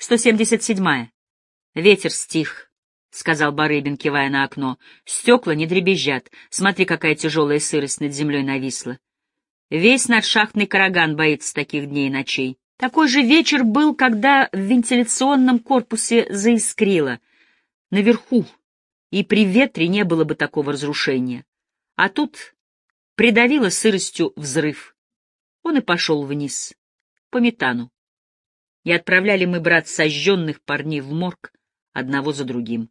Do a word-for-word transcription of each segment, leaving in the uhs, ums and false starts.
сто семьдесят седьмая. Ветер стих, — сказал Барыбин, кивая на окно. Стекла не дребезжат. Смотри, какая тяжелая сырость над землей нависла. Весь надшахтный караган боится таких дней и ночей. Такой же вечер был, когда в вентиляционном корпусе заискрило. Наверху. И при ветре не было бы такого разрушения. А тут придавило сыростью взрыв. Он и пошел вниз, по метану. И отправляли мы, брат, сожженных парней в морг одного за другим.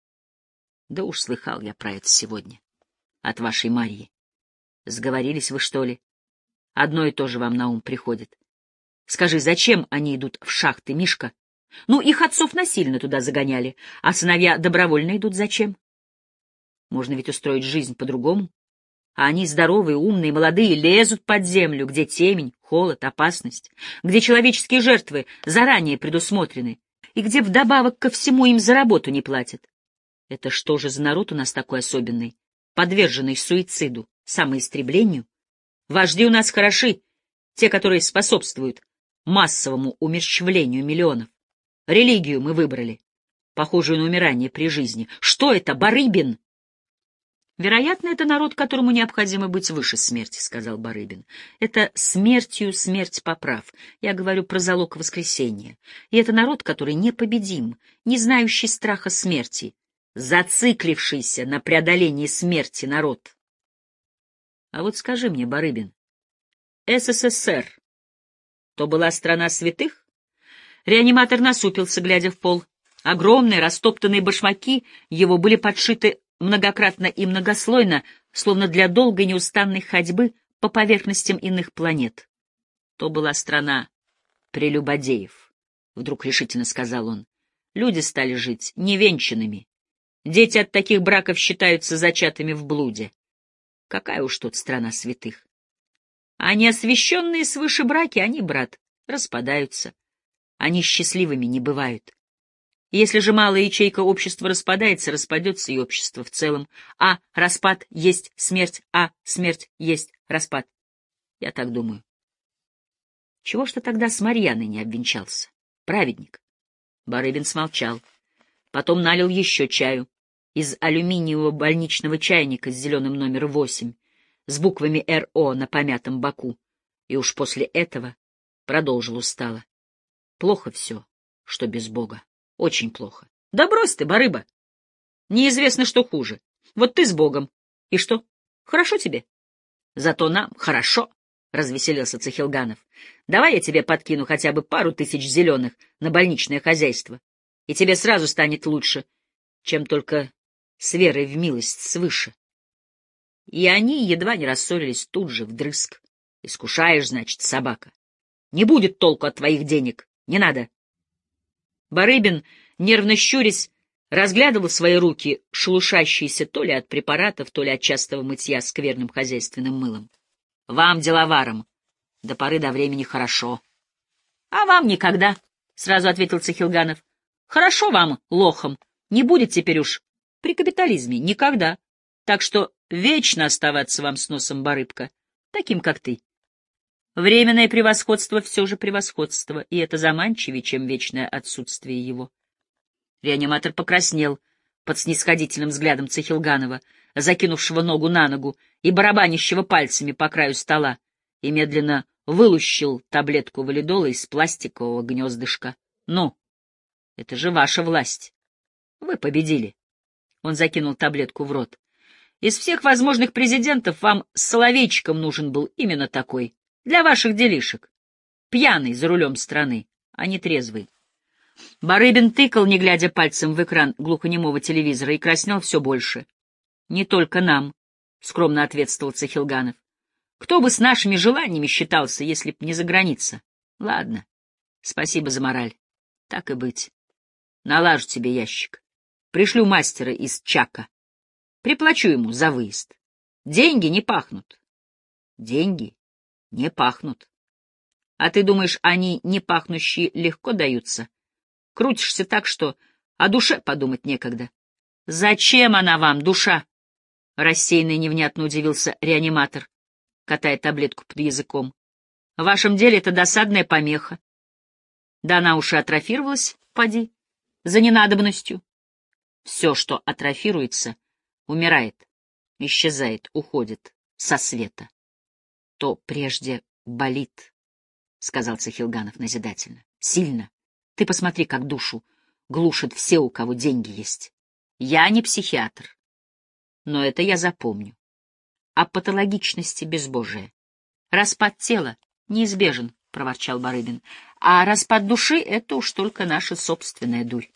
Да уж слыхал я про это сегодня. От вашей Марьи. Сговорились вы, что ли? Одно и то же вам на ум приходит. Скажи, зачем они идут в шахты, Мишка? Ну, их отцов насильно туда загоняли, а сыновья добровольно идут зачем? Можно ведь устроить жизнь по-другому. А они здоровые, умные, молодые, лезут под землю, где темень, холод, опасность, где человеческие жертвы заранее предусмотрены, и где вдобавок ко всему им за работу не платят. Это что же за народ у нас такой особенный, подверженный суициду, самоистреблению? Вожди у нас хороши, те, которые способствуют массовому умерщвлению миллионов. Религию мы выбрали, похожую на умирание при жизни. Что это, Барыбин? Вероятно, это народ, которому необходимо быть выше смерти, — сказал Барыбин. Это смертью смерть поправ. Я говорю про залог воскресения. И это народ, который непобедим, не знающий страха смерти, зациклившийся на преодолении смерти народ. А вот скажи мне, Барыбин, СССР то была страна святых? Реаниматор насупился, глядя в пол. Огромные растоптанные башмаки его были подшиты многократно и многослойно, словно для долгой неустанной ходьбы по поверхностям иных планет. То была страна прелюбодеев, — вдруг решительно сказал он. Люди стали жить невенчанными. Дети от таких браков считаются зачатыми в блуде. Какая уж тут страна святых. А неосвященные свыше браки, они, брат, распадаются. Они счастливыми не бывают. Если же малая ячейка общества распадается, распадется и общество в целом. А распад есть смерть, а смерть есть распад. Я так думаю. Чего ж ты тогда с Марьяной не обвенчался? Праведник. Барыбин смолчал. Потом налил еще чаю из алюминиевого больничного чайника с зеленым номер восемь, с буквами эр о на помятом боку. И уж после этого продолжил устало. Плохо все, что без Бога. Очень плохо. Да брось ты, барыба. Неизвестно, что хуже. Вот ты с Богом. И что? Хорошо тебе? Зато нам хорошо, — развеселился Цехилганов. Давай я тебе подкину хотя бы пару тысяч зеленых на больничное хозяйство, и тебе сразу станет лучше, чем только с верой в милость свыше. И они едва не рассорились тут же, вдрызг. Искушаешь, значит, собака. Не будет толку от твоих денег. Не надо. Барыбин, нервно щурясь, разглядывал свои руки, шелушащиеся то ли от препаратов, то ли от частого мытья скверным хозяйственным мылом. — Вам, деловарам, до поры до времени хорошо. — А вам никогда, — сразу ответил Цехилганов. — Хорошо вам, лохам, не будет теперь уж при капитализме никогда. Так что вечно оставаться вам с носом, барыбка, таким, как ты. Временное превосходство все же превосходство, и это заманчивее, чем вечное отсутствие его. Реаниматор покраснел под снисходительным взглядом Цехилганова, закинувшего ногу на ногу и барабанящего пальцами по краю стола, и медленно вылущил таблетку валидола из пластикового гнездышка. — Ну, это же ваша власть. Вы победили. Он закинул таблетку в рот. Из всех возможных президентов вам с соловейчиком нужен был именно такой. Для ваших делишек. Пьяный за рулем страны, а не трезвый. Барыбин тыкал, не глядя пальцем в экран глухонемого телевизора, и краснел все больше. — Не только нам, — скромно ответствовал Цехилганов. — Кто бы с нашими желаниями считался, если б не за граница? Ладно, спасибо за мораль. Так и быть. Налажу тебе ящик. Пришлю мастера из Чака. Приплачу ему за выезд. Деньги не пахнут. Деньги не пахнут. А ты думаешь, они не пахнущие легко даются? Крутишься так, что о душе подумать некогда. Зачем она вам, душа? Рассеянно и невнятно удивился реаниматор, катая таблетку под языком. В вашем деле это досадная помеха. Да она уж и атрофировалась поди, за ненадобностью. Все, что атрофируется, умирает, исчезает, уходит со света. То прежде болит, — сказал Цахилганов назидательно. — Сильно. Ты посмотри, как душу глушат все, у кого деньги есть. Я не психиатр, но это я запомню. О патологичности безбожия. Распад тела неизбежен, — проворчал Барыбин, — а распад души — это уж только наша собственная дурь.